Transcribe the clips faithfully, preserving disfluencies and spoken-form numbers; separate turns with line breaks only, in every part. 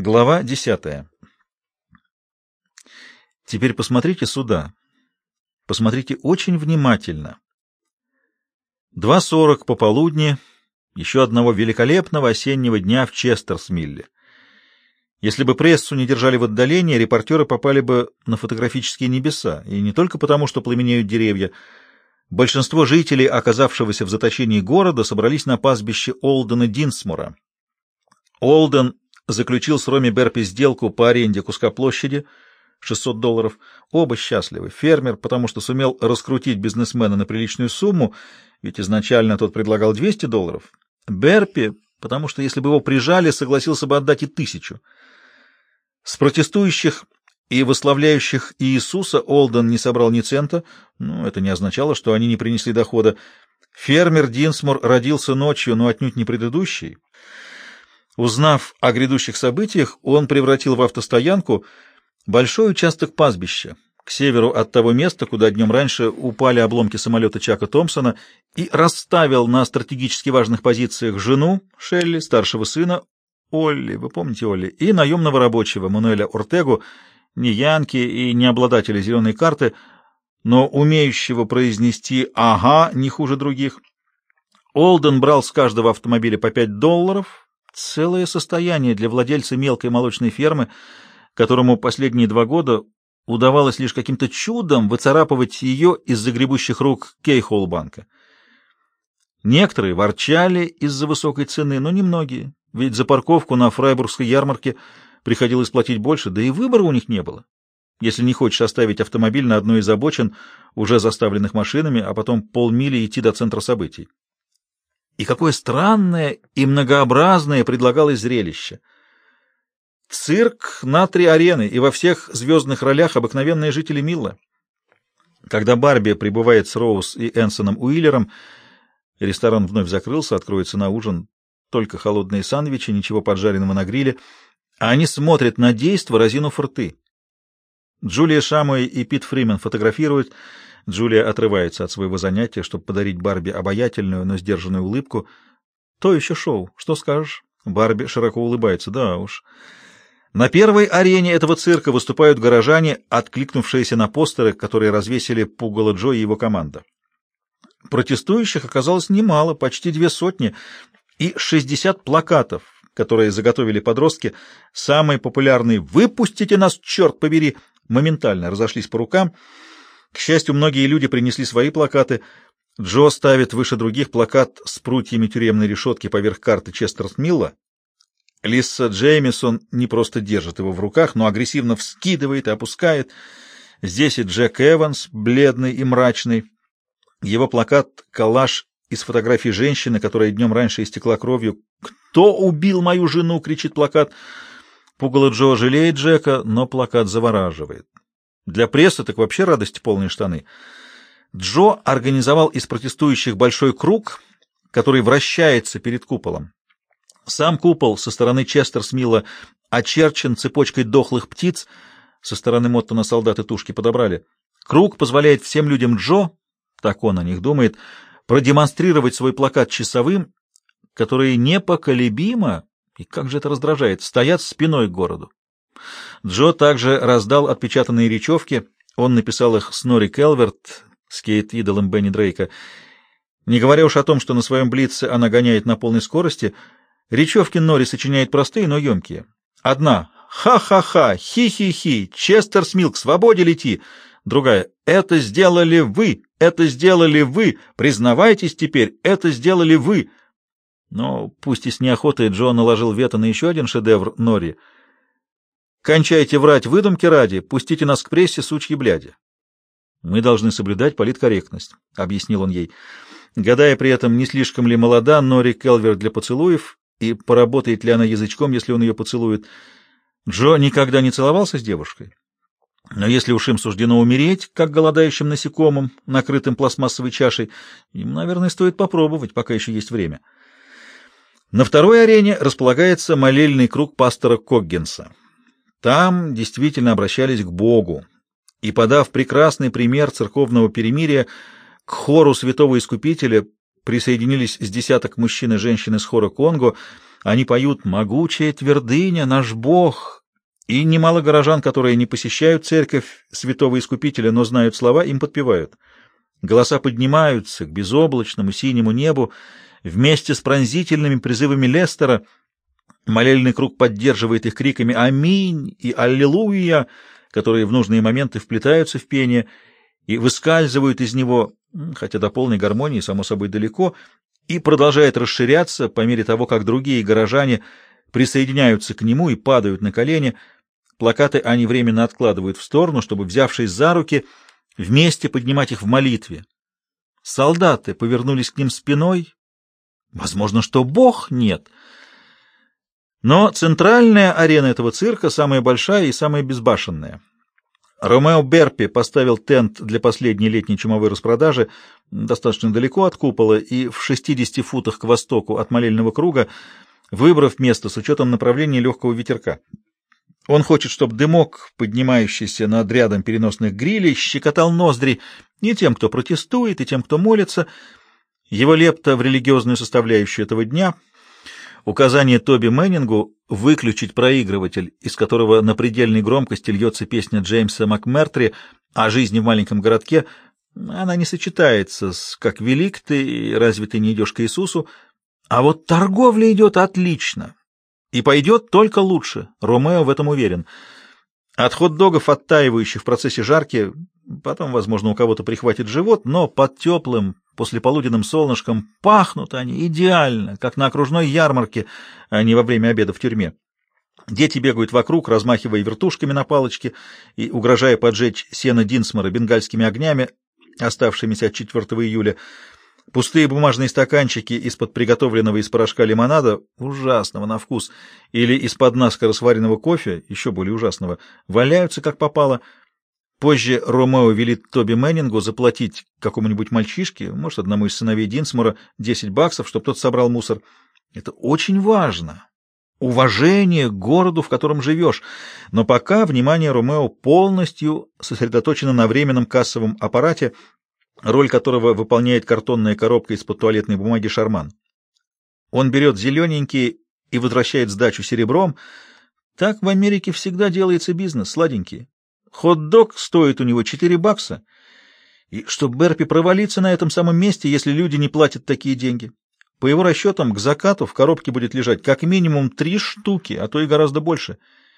Глава десятая. Теперь посмотрите сюда. Посмотрите очень внимательно. два сорок пополудни еще одного великолепного осеннего дня в Честерсмилле. Если бы прессу не держали в отдалении, репортеры попали бы на фотографические небеса, и не только потому, что пламенеют деревья. Большинство жителей, оказавшегося в заточении города, собрались на пастбище Олдена Динсмора. Олден заключил с Роми Берпи сделку по аренде куска площади шестьсот долларов. Оба счастливы. Фермер, потому что сумел раскрутить бизнесмена на приличную сумму, ведь изначально тот предлагал двести долларов. Берпи, потому что если бы его прижали, согласился бы отдать и тысячу. С протестующих и восславляющих Иисуса Олден не собрал ни цента, но это не означало, что они не принесли дохода. Фермер Динсмор родился ночью, но отнюдь не предыдущий. Узнав о грядущих событиях, он превратил в автостоянку большой участок пастбища к северу от того места, куда днем раньше упали обломки самолета Чака Томпсона, и расставил на стратегически важных позициях жену Шелли, старшего сына Олли, вы помните Олли, и наемного рабочего Мануэля Ортегу, не янки и не обладателя зеленой карты, но умеющего произнести «ага» не хуже других. Олден брал с каждого автомобиля по пять долларов, целое состояние для владельца мелкой молочной фермы, которому последние два года удавалось лишь каким-то чудом выцарапывать ее из загребущих рук Кейхолл-банка. Некоторые ворчали из-за высокой цены, но немногие, ведь за парковку на Фрайбургской ярмарке приходилось платить больше, да и выбора у них не было. Если не хочешь оставить автомобиль на одной из обочин, уже заставленных машинами, а потом полмили идти до центра событий. И какое странное и многообразное предлагалось зрелище. Цирк на три арены, и во всех звездных ролях обыкновенные жители Милла. Когда Барби прибывает с Роуз и Энсоном Уиллером, ресторан вновь закрылся, откроется на ужин только холодные сандвичи, ничего поджаренного на гриле, а они смотрят на действо, разинув рты. Джулия Шамуэй и Пит Фримен фотографируют. Джулия отрывается от своего занятия, чтобы подарить Барби обаятельную, но сдержанную улыбку. То еще шоу. Что скажешь? Барби широко улыбается. Да уж. На первой арене этого цирка выступают горожане, откликнувшиеся на постеры, которые развесили Пугало Джо и его команда. Протестующих оказалось немало, почти две сотни, и шестьдесят плакатов, которые заготовили подростки. Самый популярный «Выпустите нас, черт побери!» моментально разошлись по рукам. К счастью, многие люди принесли свои плакаты. Джо ставит выше других плакат с прутьями тюремной решетки поверх карты Честерсмилла. Лисса Джеймисон не просто держит его в руках, но агрессивно вскидывает и опускает. Здесь и Джек Эванс, бледный и мрачный. Его плакат — коллаж из фотографий женщины, которая днем раньше истекла кровью. «Кто убил мою жену?» — кричит плакат. Пугало Джо жалеет Джека, но плакат завораживает. Для прессы так вообще радости полные штаны. Джо организовал из протестующих большой круг, который вращается перед куполом. Сам купол со стороны Честерсмилла очерчен цепочкой дохлых птиц, со стороны Моттона солдаты тушки подобрали. Круг позволяет всем людям Джо, так он о них думает, продемонстрировать свой плакат часовым, которые непоколебимо, и как же это раздражает, стоят спиной к городу. Джо также раздал отпечатанные речевки, он написал их с Нори Келверт, скейт-идолом Бенни Дрейка. Не говоря уж о том, что на своем блице она гоняет на полной скорости, речевки Нори сочиняет простые, но емкие. Одна — «Ха-ха-ха! Хи-хи-хи! Честерсмилл, к свободе лети!» Другая — «Это сделали вы! Это сделали вы! Признавайтесь теперь! Это сделали вы!» Но пусть и с неохотой Джо наложил вето на еще один шедевр Нори. «Кончайте врать выдумки ради, пустите нас к прессе, сучьи бляди». «Мы должны соблюдать политкорректность», — объяснил он ей, гадая при этом, не слишком ли молода Нори Келверт для поцелуев и поработает ли она язычком, если он ее поцелует. Джо никогда не целовался с девушкой, но если уж им суждено умереть, как голодающим насекомым, накрытым пластмассовой чашей, им, наверное, стоит попробовать, пока еще есть время. На второй арене располагается молельный круг пастора Коггинса. Там действительно обращались к Богу, и, подав прекрасный пример церковного перемирия, к хору святого Искупителя присоединились с десяток мужчин и женщин из хора Конго, Они поют «Могучая твердыня, наш Бог», и немало горожан, которые не посещают церковь Святого Искупителя, но знают слова, им подпевают. Голоса поднимаются к безоблачному синему небу вместе с пронзительными призывами Лестера. Молельный круг поддерживает их криками «Аминь» и «Аллилуйя», которые в нужные моменты вплетаются в пение и выскальзывают из него, хотя до полной гармонии, само собой, далеко, и продолжает расширяться по мере того, как другие горожане присоединяются к нему и падают на колени. Плакаты они временно откладывают в сторону, чтобы, взявшись за руки, вместе поднимать их в молитве. Солдаты повернулись к ним спиной. Возможно, что Бог нет. Но центральная арена этого цирка самая большая и самая безбашенная. Ромео Берпи поставил тент для последней летней чумовой распродажи достаточно далеко от купола и в шестидесяти футах к востоку от молельного круга, выбрав место с учетом направления легкого ветерка. Он хочет, чтобы дымок, поднимающийся над рядом переносных грилей, щекотал ноздри и тем, кто протестует, и тем, кто молится. Его лепта в религиозную составляющую этого дня — указание Тоби Мэннингу выключить проигрыватель, из которого на предельной громкости льется песня Джеймса МакМертри о жизни в маленьком городке. Она не сочетается с «Как велик ты, и разве ты не идешь к Иисусу?». А вот торговля идет отлично. И пойдет только лучше. Ромео в этом уверен. От хот-догов, оттаивающих в процессе жарки, потом, возможно, у кого-то прихватит живот, но под теплым послеполуденным солнышком пахнут они идеально, как на окружной ярмарке, а не во время обеда в тюрьме. Дети бегают вокруг, размахивая вертушками на палочке и угрожая поджечь сено Динсмора бенгальскими огнями, оставшимися от четвёртого июля. Пустые бумажные стаканчики из-под приготовленного из порошка лимонада, ужасного на вкус, или из-под наскоро сваренного кофе, еще более ужасного, валяются как попало. Позже Ромео велит Тоби Мэннингу заплатить какому-нибудь мальчишке, может, одному из сыновей Динсмора, десять баксов, чтобы тот собрал мусор. Это очень важно. Уважение к городу, в котором живешь. Но пока внимание Ромео полностью сосредоточено на временном кассовом аппарате, роль которого выполняет картонная коробка из-под туалетной бумаги «Шарман». Он берет зелененькие и возвращает сдачу серебром. Так в Америке всегда делается бизнес, сладенький. Хот-дог стоит у него четыре бакса, и чтобы Берпи провалиться на этом самом месте, если люди не платят такие деньги. По его расчетам, к закату в коробке будет лежать как минимум три штуки, а то и гораздо больше.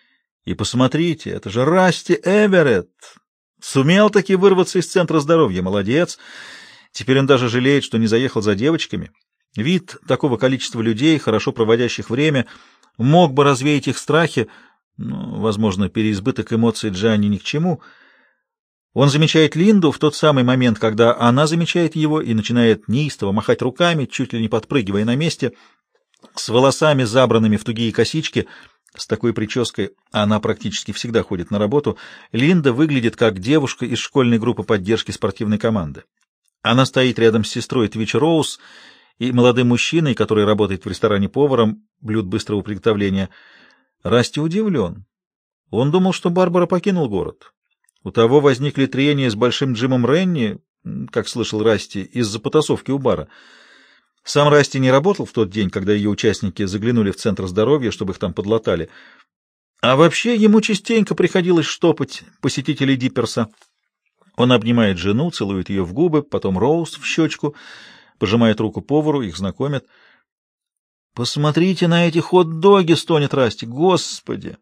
И посмотрите, это же Расти Эверетт. Сумел таки вырваться из центра здоровья, молодец. Теперь он даже жалеет, что не заехал за девочками. Вид такого количества людей, хорошо проводящих время, мог бы развеять их страхи. Ну, возможно, переизбыток эмоций Джанни ни к чему. Он замечает Линду в тот самый момент, когда она замечает его и начинает неистово махать руками, чуть ли не подпрыгивая на месте, с волосами, забранными в тугие косички. С такой прической она практически всегда ходит на работу. Линда выглядит как девушка из школьной группы поддержки спортивной команды. Она стоит рядом с сестрой Твич Роуз и молодым мужчиной, который работает в ресторане поваром блюд быстрого приготовления. Расти удивлен. Он думал, что Барбара покинул город. У того возникли трения с Большим Джимом Ренни, как слышал Расти, из-за потасовки у бара. Сам Расти не работал в тот день, когда ее участники заглянули в Центр здоровья, чтобы их там подлатали. А вообще ему частенько приходилось штопать посетителей Дипперса. Он обнимает жену, целует ее в губы, потом Роуз в щечку, пожимает руку повару, их знакомят. «Посмотрите на эти хот-доги!» — стонет Расти. «Господи!»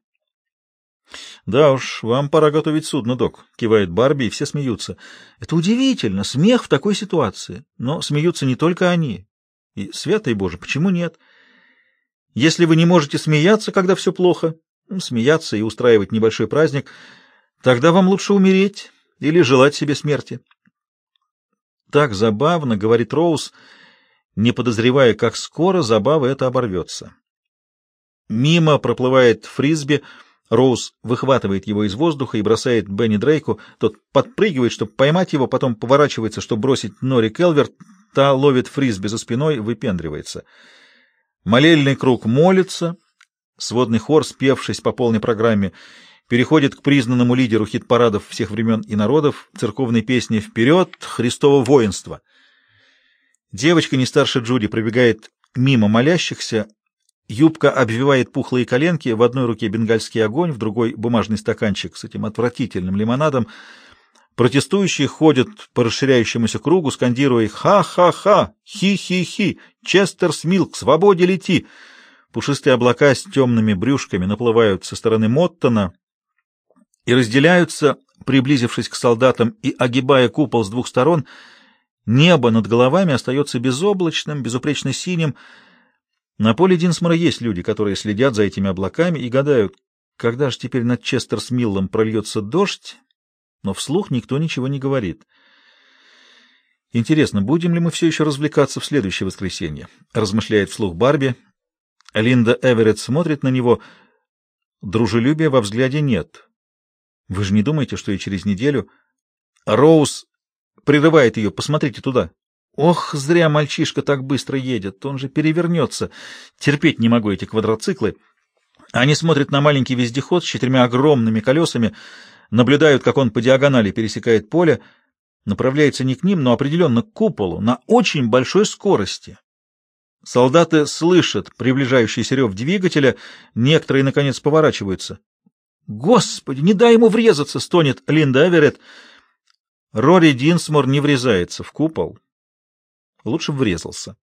«Да уж, вам пора готовить судно, док», — кивает Барби, и все смеются. «Это удивительно, смех в такой ситуации. Но смеются не только они. И, святый Боже, почему нет? Если вы не можете смеяться, когда все плохо, смеяться и устраивать небольшой праздник, тогда вам лучше умереть или желать себе смерти». «Так забавно», — говорит Роуз, не подозревая, как скоро забава эта оборвется. Мимо проплывает фрисби, Роуз выхватывает его из воздуха и бросает Бенни Дрейку. Тот подпрыгивает, чтобы поймать его, потом поворачивается, чтобы бросить Нори Келверт. Та ловит фрисби за спиной, выпендривается. Молельный круг молится. Сводный хор, спевшись по полной программе, переходит к признанному лидеру хит-парадов всех времен и народов, церковной песни «Вперед! Христово воинство!». Девочка не старше Джуди пробегает мимо молящихся Юбка обвивает пухлые коленки, в одной руке бенгальский огонь, в другой — бумажный стаканчик с этим отвратительным лимонадом. Протестующие ходят по расширяющемуся кругу, скандируя «Ха-ха-ха! Хи-хи-хи! Честер Смил, к свободе лети!». Пушистые облака с темными брюшками наплывают со стороны Моттона и разделяются, приблизившись к солдатам и огибая купол с двух сторон. Небо над головами остается безоблачным, безупречно синим. На поле Динсмора есть люди, которые следят за этими облаками и гадают, когда же теперь над Честерсмиллом прольется дождь, но вслух никто ничего не говорит. «Интересно, будем ли мы все еще развлекаться в следующее воскресенье?» — размышляет вслух Барби. Линда Эверетт смотрит на него. Дружелюбия во взгляде нет. «Вы же не думаете, что и через неделю...» Роуз прерывает ее. «Посмотрите туда». «Ох, зря мальчишка так быстро едет, он же перевернется. Терпеть не могу эти квадроциклы». Они смотрят на маленький вездеход с четырьмя огромными колесами, наблюдают, как он по диагонали пересекает поле, направляется не к ним, но определенно к куполу, на очень большой скорости. Солдаты слышат приближающийся рев двигателя, некоторые, наконец, поворачиваются. «Господи, не дай ему врезаться!» — стонет Линда Эверетт. Рори Динсмор не врезается в купол. Лучше врезался.